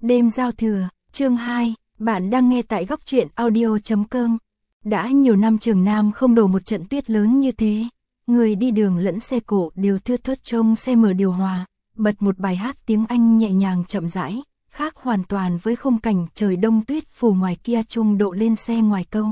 Đêm giao thừa, chương 2, bạn đang nghe tại góc truyện audio.com. Đã nhiều năm Trường Nam không đổ một trận tuyết lớn như thế. Người đi đường lẫn xe cộ đều thưa thớt trông xe mở điều hòa, bật một bài hát tiếng Anh nhẹ nhàng chậm rãi, khác hoàn toàn với khung cảnh trời đông tuyết phủ ngoài kia. Trung Độ lên xe ngoài câu.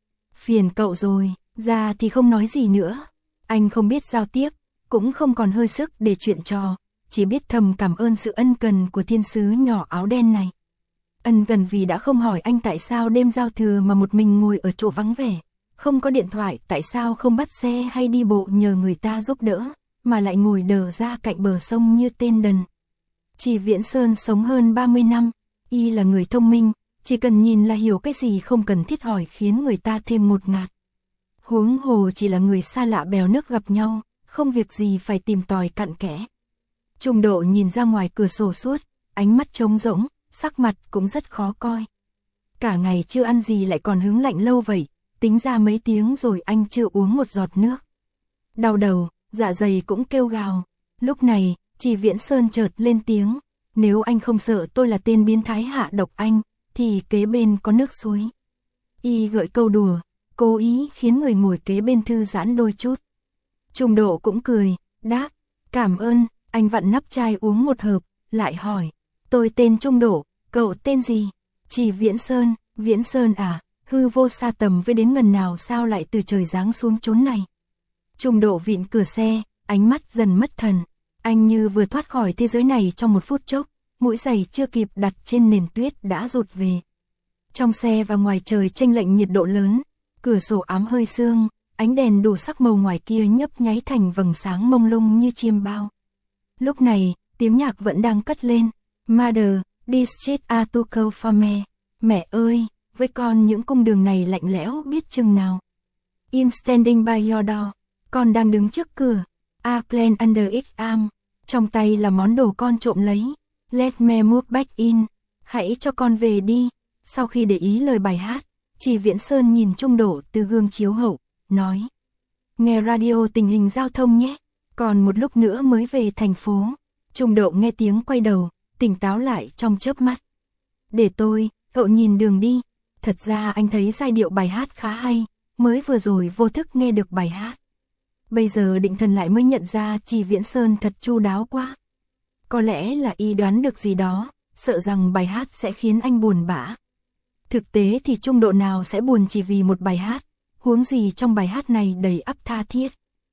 Phiền cậu rồi, ra thì không nói gì nữa. Anh không biết giao tiếp, cũng không còn hơi sức để chuyện trò, chỉ biết thầm cảm ơn sự ân cần của thiên sứ nhỏ áo đen này. Ân cần vì đã không hỏi anh tại sao đêm giao thừa mà một mình ngồi ở chỗ vắng vẻ, không có điện thoại, tại sao không bắt xe hay đi bộ nhờ người ta giúp đỡ, mà lại ngồi đờ ra cạnh bờ sông như tên đần. Chỉ Viễn Sơn sống hơn 30 năm, y là người thông minh, chỉ cần nhìn là hiểu cái gì, không cần thiết hỏi khiến người ta thêm ngột ngạt. Huống hồ chỉ là người xa lạ bèo nước gặp nhau, không việc gì phải tìm tòi cặn kẽ. Trung Độ nhìn ra ngoài cửa sổ suốt, ánh mắt trống rỗng, sắc mặt cũng rất khó coi. Cả ngày chưa ăn gì lại còn hứng lạnh lâu vậy, tính ra mấy tiếng rồi anh chưa uống một giọt nước. Đau đầu, dạ dày cũng kêu gào. Lúc này, Chỉ Viễn Sơn chợt lên tiếng, nếu anh không sợ tôi là tên biến thái hạ độc anh, thì kế bên có nước suối. Y gợi câu đùa, cố ý khiến người ngồi kế bên thư giãn đôi chút. Trung Độ cũng cười, đáp, cảm ơn. Anh vặn nắp chai uống một hớp, lại hỏi, tôi tên Trung Độ, cậu tên gì? Chỉ Viễn Sơn à, hư vô xa tầm với đến ngần nào sao lại từ trời giáng xuống chốn này. Trung Độ vịn cửa xe, ánh mắt dần mất thần, anh như vừa thoát khỏi thế giới này trong một phút chốc, mũi giày chưa kịp đặt trên nền tuyết đã rụt về. Trong xe và ngoài trời chênh lệch nhiệt độ lớn, cửa sổ ám hơi sương, ánh đèn đủ sắc màu ngoài kia nhấp nháy thành vầng sáng mông lung như chiêm bao. Lúc này, tiếng nhạc vẫn đang cất lên. Mother, this street are too cold for me. Mẹ ơi, với con những cung đường này lạnh lẽo biết chừng nào. I'm standing by your door. Con đang đứng trước cửa. A plan under its arm. Trong tay là món đồ con trộm lấy. Let me move back in. Hãy cho con về đi. Sau khi để ý lời bài hát, Chỉ Viễn Sơn nhìn Trung Độ từ gương chiếu hậu, nói. Nghe radio tình hình giao thông nhé. Còn một lúc nữa mới về thành phố. Trung Độ nghe tiếng quay đầu, tỉnh táo lại trong chớp mắt. Để tôi, cậu nhìn đường đi. Thật ra anh thấy giai điệu bài hát khá hay, mới vừa rồi vô thức nghe được bài hát. Bây giờ định thần lại mới nhận ra Chỉ Viễn Sơn thật chu đáo quá. Có lẽ là y đoán được gì đó, sợ rằng bài hát sẽ khiến anh buồn bã. Thực tế thì Trung Độ nào sẽ buồn chỉ vì một bài hát, huống gì trong bài hát này đầy ắp tha thiết.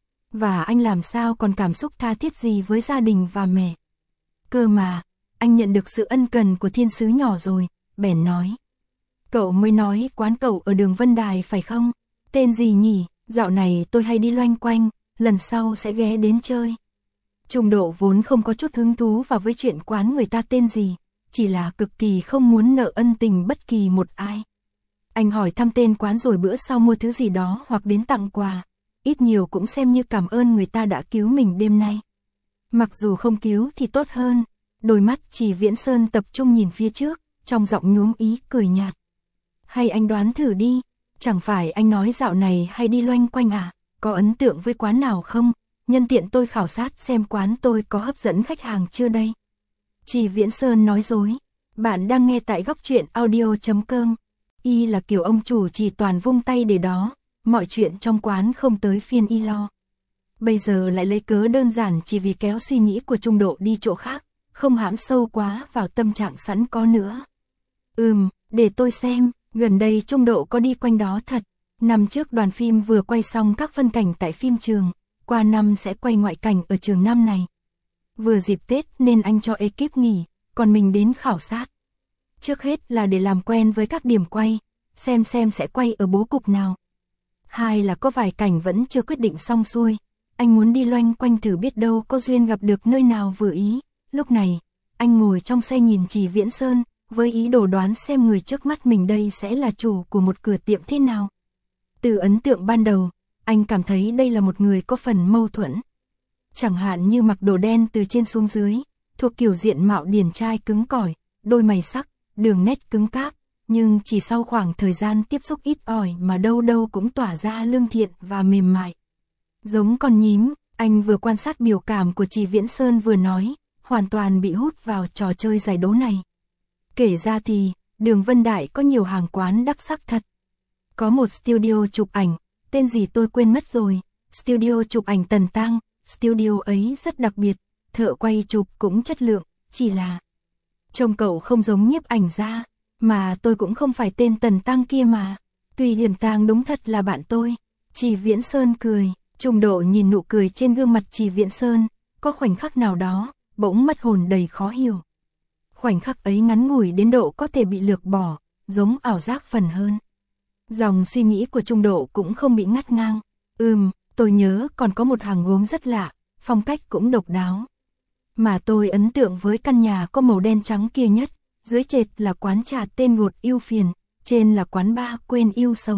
Và anh làm sao còn cảm xúc tha thiết gì với gia đình và mẹ. Cơ mà, anh nhận được sự ân cần của thiên sứ nhỏ rồi, bèn nói. Cậu mới nói quán cậu ở đường Vân Đài phải không? Tên gì nhỉ? Dạo này tôi hay đi loanh quanh, lần sau sẽ ghé đến chơi. Trung Độ vốn không có chút hứng thú vào với chuyện quán người ta tên gì, chỉ là cực kỳ không muốn nợ ân tình bất kỳ một ai. Anh hỏi thăm tên quán rồi bữa sau mua thứ gì đó hoặc đến tặng quà. Ít nhiều cũng xem như cảm ơn người ta đã cứu mình đêm nay. Mặc dù không cứu thì tốt hơn. Đôi mắt Chỉ Viễn Sơn tập trung nhìn phía trước, trong giọng nhuốm ý cười nhạt. Hay anh đoán thử đi, chẳng phải anh nói dạo này hay đi loanh quanh à, có ấn tượng với quán nào không? Nhân tiện tôi khảo sát xem quán tôi có hấp dẫn khách hàng chưa đây. Chỉ Viễn Sơn nói dối. Bạn đang nghe tại góc truyện audio.com. Y là kiểu ông chủ chỉ toàn vung tay để đó. Mọi chuyện trong quán không tới phiên y lo. Bây giờ lại lấy cớ đơn giản chỉ vì kéo suy nghĩ của Trung Độ đi chỗ khác, không hãm sâu quá vào tâm trạng sẵn có nữa. Để tôi xem, gần đây Trung Độ có đi quanh đó thật. Năm trước đoàn phim vừa quay xong các phân cảnh tại phim trường, qua năm sẽ quay ngoại cảnh ở trường năm này. Vừa dịp Tết nên anh cho ekip nghỉ, còn mình đến khảo sát. Trước hết là để làm quen với các điểm quay, xem sẽ quay ở bố cục nào. Hai là có vài cảnh vẫn chưa quyết định xong xuôi, anh muốn đi loanh quanh thử biết đâu có duyên gặp được nơi nào vừa ý. Lúc này, anh ngồi trong xe nhìn Chỉ Viễn Sơn, với ý đồ đoán xem người trước mắt mình đây sẽ là chủ của một cửa tiệm thế nào. Từ ấn tượng ban đầu, anh cảm thấy đây là một người có phần mâu thuẫn. Chẳng hạn như mặc đồ đen từ trên xuống dưới, thuộc kiểu diện mạo điển trai cứng cỏi, đôi mày sắc, đường nét cứng cáp. Nhưng chỉ sau khoảng thời gian tiếp xúc ít ỏi mà đâu đâu cũng tỏa ra lương thiện và mềm mại. Giống con nhím, anh vừa quan sát biểu cảm của Chỉ Viễn Sơn vừa nói, hoàn toàn bị hút vào trò chơi giải đố này. Kể ra thì, đường Vân Đại có nhiều hàng quán đắc sắc thật. Có một studio chụp ảnh, tên gì tôi quên mất rồi, studio chụp ảnh Tần Tăng, studio ấy rất đặc biệt, thợ quay chụp cũng chất lượng, chỉ là trông cậu không giống nhiếp ảnh gia, mà tôi cũng không phải tên Tần Tăng kia mà. Tùy Hiểm Tàng đúng thật là bạn tôi. Trì Viễn Sơn cười, Trung Độ nhìn nụ cười trên gương mặt Trì Viễn Sơn, có khoảnh khắc nào đó, bỗng mất hồn đầy khó hiểu. Khoảnh khắc ấy ngắn ngủi đến độ có thể bị lược bỏ, giống ảo giác phần hơn. Dòng suy nghĩ của Trung Độ cũng không bị ngắt ngang. Tôi nhớ còn có một hàng gốm rất lạ, phong cách cũng độc đáo. Mà tôi ấn tượng với căn nhà có màu đen trắng kia nhất, dưới trệt là quán trà tên Gột Yêu Phiền, trên là quán bar Quên Yêu Sầu.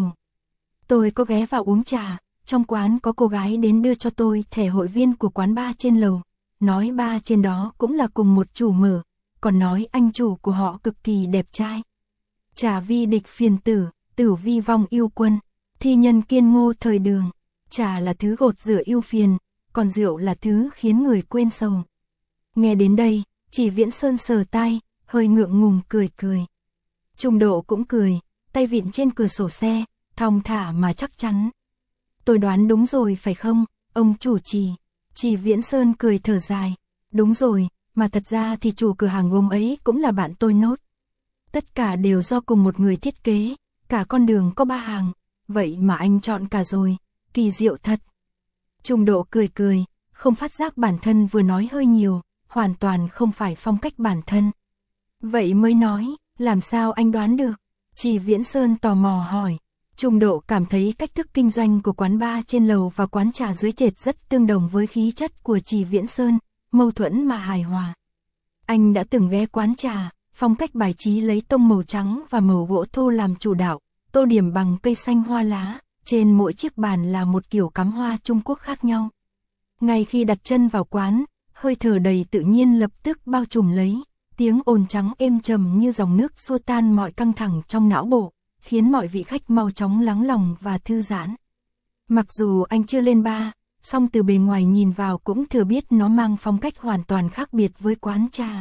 Tôi có ghé vào uống trà, trong quán có cô gái đến đưa cho tôi thẻ hội viên của quán bar trên lầu, nói bar trên đó cũng là cùng một chủ mở, còn nói anh chủ của họ cực kỳ đẹp trai. Trà vi địch phiền tử, tử vi vong yêu quân, thi nhân kiên ngô thời đường. Trà là thứ gột rửa yêu phiền, còn rượu là thứ khiến người quên sầu. Nghe đến đây, Trì Viễn Sơn sờ tai, hơi ngượng ngùng cười cười. Trung Độ cũng cười, tay vịn trên cửa sổ xe, thong thả mà chắc chắn. Tôi đoán đúng rồi phải không, ông chủ Trì? Trì Viễn Sơn cười thở dài. Đúng rồi, mà thật ra thì chủ cửa hàng gốm ấy cũng là bạn tôi nốt. Tất cả đều do cùng một người thiết kế, cả con đường có 3 hàng, vậy mà anh chọn cả rồi, kỳ diệu thật. Trung Độ cười cười, không phát giác bản thân vừa nói hơi nhiều, hoàn toàn không phải phong cách bản thân. Vậy mới nói, làm sao anh đoán được? Trì Viễn Sơn tò mò hỏi. Trung Độ cảm thấy cách thức kinh doanh của quán bar trên lầu và quán trà dưới trệt rất tương đồng với khí chất của Trì Viễn Sơn, mâu thuẫn mà hài hòa. Anh đã từng ghé quán trà, phong cách bài trí lấy tông màu trắng và màu gỗ thô làm chủ đạo, tô điểm bằng cây xanh hoa lá, trên mỗi chiếc bàn là một kiểu cắm hoa Trung Quốc khác nhau. Ngay khi đặt chân vào quán, hơi thở đầy tự nhiên lập tức bao trùm lấy, tiếng ồn trắng êm trầm như dòng nước xua tan mọi căng thẳng trong não bộ, khiến mọi vị khách mau chóng lắng lòng và thư giãn. Mặc dù anh chưa lên bar, song từ bề ngoài nhìn vào cũng thừa biết nó mang phong cách hoàn toàn khác biệt với quán trà.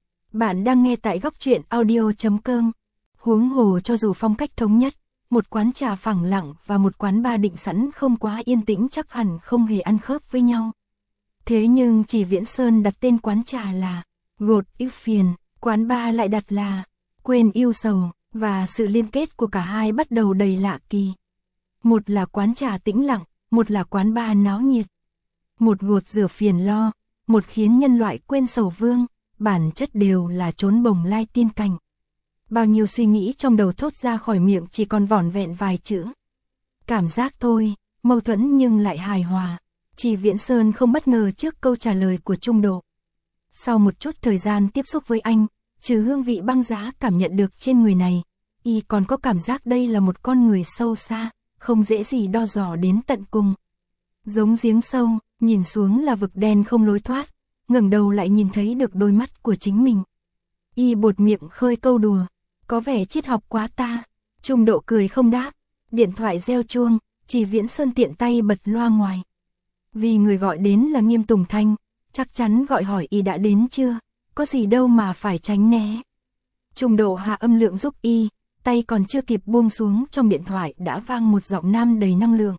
Bạn đang nghe tại góc truyện audio.com. Huống hồ cho dù phong cách thống nhất, một quán trà phẳng lặng và một quán bar định sẵn không quá yên tĩnh chắc hẳn không hề ăn khớp với nhau. Thế nhưng Trì Viễn Sơn đặt tên quán trà là Gột Yêu Phiền, quán bar lại đặt là Quên Yêu Sầu, và sự liên kết của cả hai bắt đầu đầy lạ kỳ. Một là quán trà tĩnh lặng, một là quán bar náo nhiệt. Một gột rửa phiền lo, một khiến nhân loại quên sầu vương, bản chất đều là trốn bồng lai tiên cảnh. Bao nhiêu suy nghĩ trong đầu thốt ra khỏi miệng chỉ còn vỏn vẹn vài chữ. Cảm giác thôi, mâu thuẫn nhưng lại hài hòa. Trì Viễn Sơn không bất ngờ trước câu trả lời của Trung Độ. Sau một chút thời gian tiếp xúc với anh, trừ hương vị băng giá cảm nhận được trên người này, y còn có cảm giác đây là một con người sâu xa, không dễ gì đo dò đến tận cùng. Giống giếng sâu, nhìn xuống là vực đen không lối thoát, ngẩng đầu lại nhìn thấy được đôi mắt của chính mình. Y buột miệng khơi câu đùa, có vẻ triết học quá ta. Trung Độ cười không đáp, điện thoại reo chuông, Trì Viễn Sơn tiện tay bật loa ngoài. Vì người gọi đến là Nghiêm Tùng Thanh, chắc chắn gọi hỏi y đã đến chưa, có gì đâu mà phải tránh né. Trung Độ hạ âm lượng giúp y, tay còn chưa kịp buông xuống trong điện thoại đã vang một giọng nam đầy năng lượng.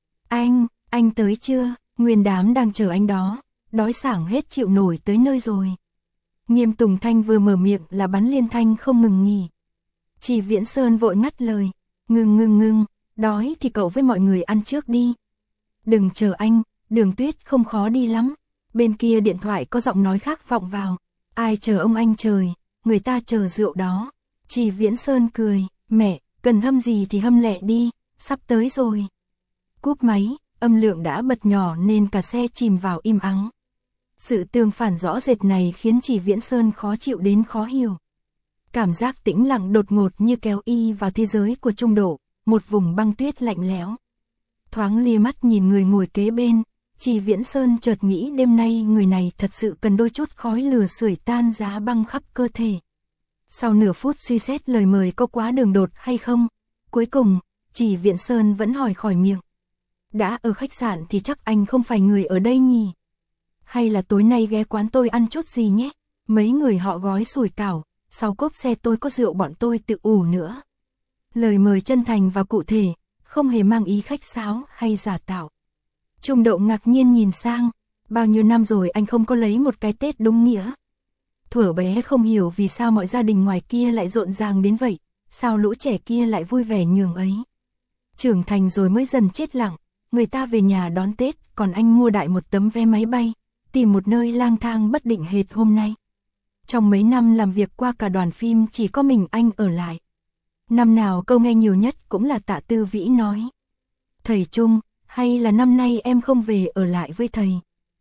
Anh tới chưa, nguyên đám đang chờ anh đó, đói sảng hết chịu nổi tới nơi rồi. Nghiêm Tùng Thanh vừa mở miệng là bắn liên thanh không ngừng nghỉ. Trì Viễn Sơn vội ngắt lời, ngừng, đói thì cậu với mọi người ăn trước đi. Đừng chờ anh, Đường Tuyết không khó đi lắm. Bên kia điện thoại có giọng nói khác vọng vào, ai chờ ông anh trời, người ta chờ rượu đó. Trì Viễn Sơn cười, mẹ, cần hâm gì thì hâm lẹ đi, sắp tới rồi. Cúp máy, âm lượng đã bật nhỏ nên cả xe chìm vào im ắng. Sự tương phản rõ rệt này khiến Trì Viễn Sơn khó chịu đến khó hiểu. Cảm giác tĩnh lặng đột ngột như kéo y vào thế giới của Trung Độ, một vùng băng tuyết lạnh lẽo. Thoáng lia mắt nhìn người ngồi kế bên, Trì Viễn Sơn chợt nghĩ đêm nay người này thật sự cần đôi chút khói lửa sưởi tan giá băng khắp cơ thể. Sau nửa phút suy xét lời mời có quá đường đột hay không, cuối cùng, Trì Viễn Sơn vẫn hỏi khỏi miệng. Đã ở khách sạn thì chắc anh không phải người ở đây nhỉ? Hay là tối nay ghé quán tôi ăn chút gì nhé? Mấy người họ gói sủi cảo, sau cốp xe tôi có rượu bọn tôi tự ủ nữa. Lời mời chân thành và cụ thể, không hề mang ý khách sáo hay giả tạo. Trung Độ ngạc nhiên nhìn sang, bao nhiêu năm rồi anh không có lấy một cái Tết đúng nghĩa. Thuở bé không hiểu vì sao mọi gia đình ngoài kia lại rộn ràng đến vậy, sao lũ trẻ kia lại vui vẻ nhường ấy. Trưởng thành rồi mới dần chết lặng, người ta về nhà đón Tết, còn anh mua đại một tấm vé máy bay, tìm một nơi lang thang bất định hệt hôm nay. Trong mấy năm làm việc qua cả đoàn phim chỉ có mình anh ở lại. Năm nào câu nghe nhiều nhất cũng là Tạ Tư Vĩ nói: "Thầy Trung, hay là năm nay em không về ở lại với thầy?"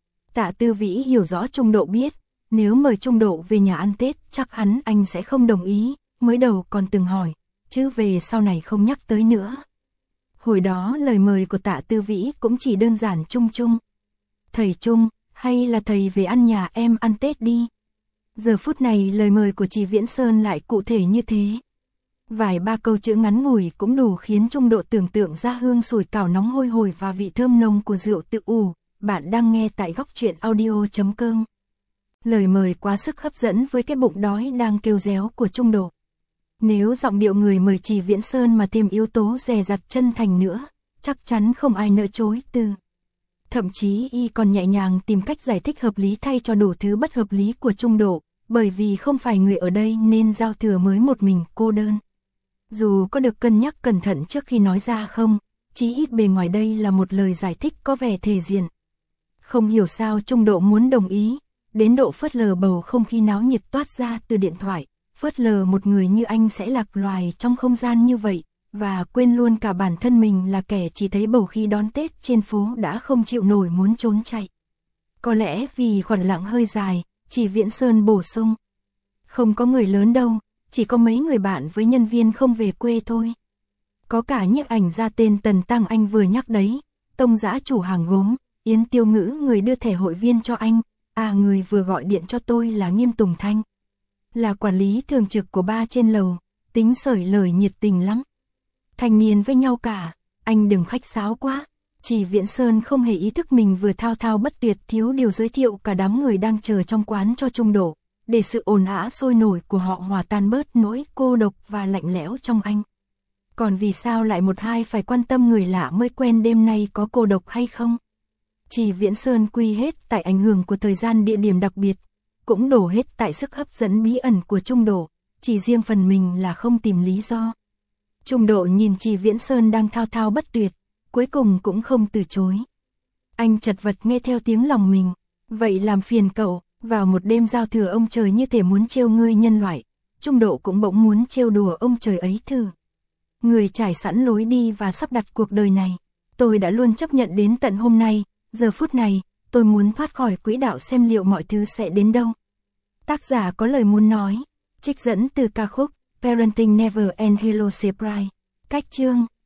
Tạ Tư Vĩ hiểu rõ Trung Độ biết, nếu mời Trung Độ về nhà ăn Tết chắc hắn anh sẽ không đồng ý, mới đầu còn từng hỏi, chứ về sau này không nhắc tới nữa. Hồi đó lời mời của Tạ Tư Vĩ cũng chỉ đơn giản chung chung: "Thầy Trung, hay là thầy về ăn nhà em ăn Tết đi." Giờ phút này lời mời của Trì Viễn Sơn lại cụ thể như thế. Vài ba câu chữ ngắn ngủi cũng đủ khiến Trung Độ tưởng tượng ra hương sủi cảo nóng hôi hổi và vị thơm nồng của rượu tự ủ. Bạn đang nghe tại góc truyện audio.com. Lời mời quá sức hấp dẫn với cái bụng đói đang kêu réo của Trung Độ. Nếu giọng điệu người mời Trì Viễn Sơn mà thêm yếu tố dè dặt chân thành nữa, chắc chắn không ai nỡ chối từ. Thậm chí y còn nhẹ nhàng tìm cách giải thích hợp lý thay cho đủ thứ bất hợp lý của Trung Độ, bởi vì không phải người ở đây nên giao thừa mới một mình cô đơn. Dù có được cân nhắc cẩn thận trước khi nói ra không, chí ít bề ngoài đây là một lời giải thích có vẻ thể diện. Không hiểu sao Trung Độ muốn đồng ý, đến độ phớt lờ bầu không khí náo nhiệt toát ra từ điện thoại, phớt lờ một người như anh sẽ lạc loài trong không gian như vậy, và quên luôn cả bản thân mình là kẻ chỉ thấy bầu khí đón Tết trên phố đã không chịu nổi muốn trốn chạy. Có lẽ vì khoảng lặng hơi dài, Trì Viễn Sơn bổ sung: "Không có người lớn đâu, chỉ có mấy người bạn với nhân viên không về quê thôi. Có cả nhiếp ảnh gia tên Tần Tăng anh vừa nhắc đấy, Tông Dã chủ hàng gốm, Yến Tiêu Ngữ người đưa thẻ hội viên cho anh, người vừa gọi điện cho tôi là Nghiêm Tùng Thanh. Là quản lý thường trực của ba trên lầu, tính sởi lời nhiệt tình lắm. Thanh niên với nhau cả, anh đừng khách sáo quá." Trì Viễn Sơn không hề ý thức mình vừa thao thao bất tuyệt thiếu điều giới thiệu cả đám người đang chờ trong quán cho Trung Độ, để sự ồn ào sôi nổi của họ hòa tan bớt nỗi cô độc và lạnh lẽo trong anh. Còn vì sao lại một hai phải quan tâm người lạ mới quen đêm nay có cô độc hay không? Trì Viễn Sơn quy hết tại ảnh hưởng của thời gian địa điểm đặc biệt, cũng đổ hết tại sức hấp dẫn bí ẩn của Trung Độ, chỉ riêng phần mình là không tìm lý do. Trung Độ nhìn Trì Viễn Sơn đang thao thao bất tuyệt, cuối cùng cũng không từ chối. Anh chật vật nghe theo tiếng lòng mình, "Vậy làm phiền cậu, vào một đêm giao thừa ông trời như thể muốn trêu ngươi nhân loại." Trung Độ cũng bỗng muốn trêu đùa ông trời ấy thử. "Người trải sẵn lối đi và sắp đặt cuộc đời này, tôi đã luôn chấp nhận đến tận hôm nay, giờ phút này, tôi muốn thoát khỏi quỹ đạo xem liệu mọi thứ sẽ đến đâu." Tác giả có lời muốn nói, trích dẫn từ ca khúc Parenting Never Ends Hello Surprise. Cách chương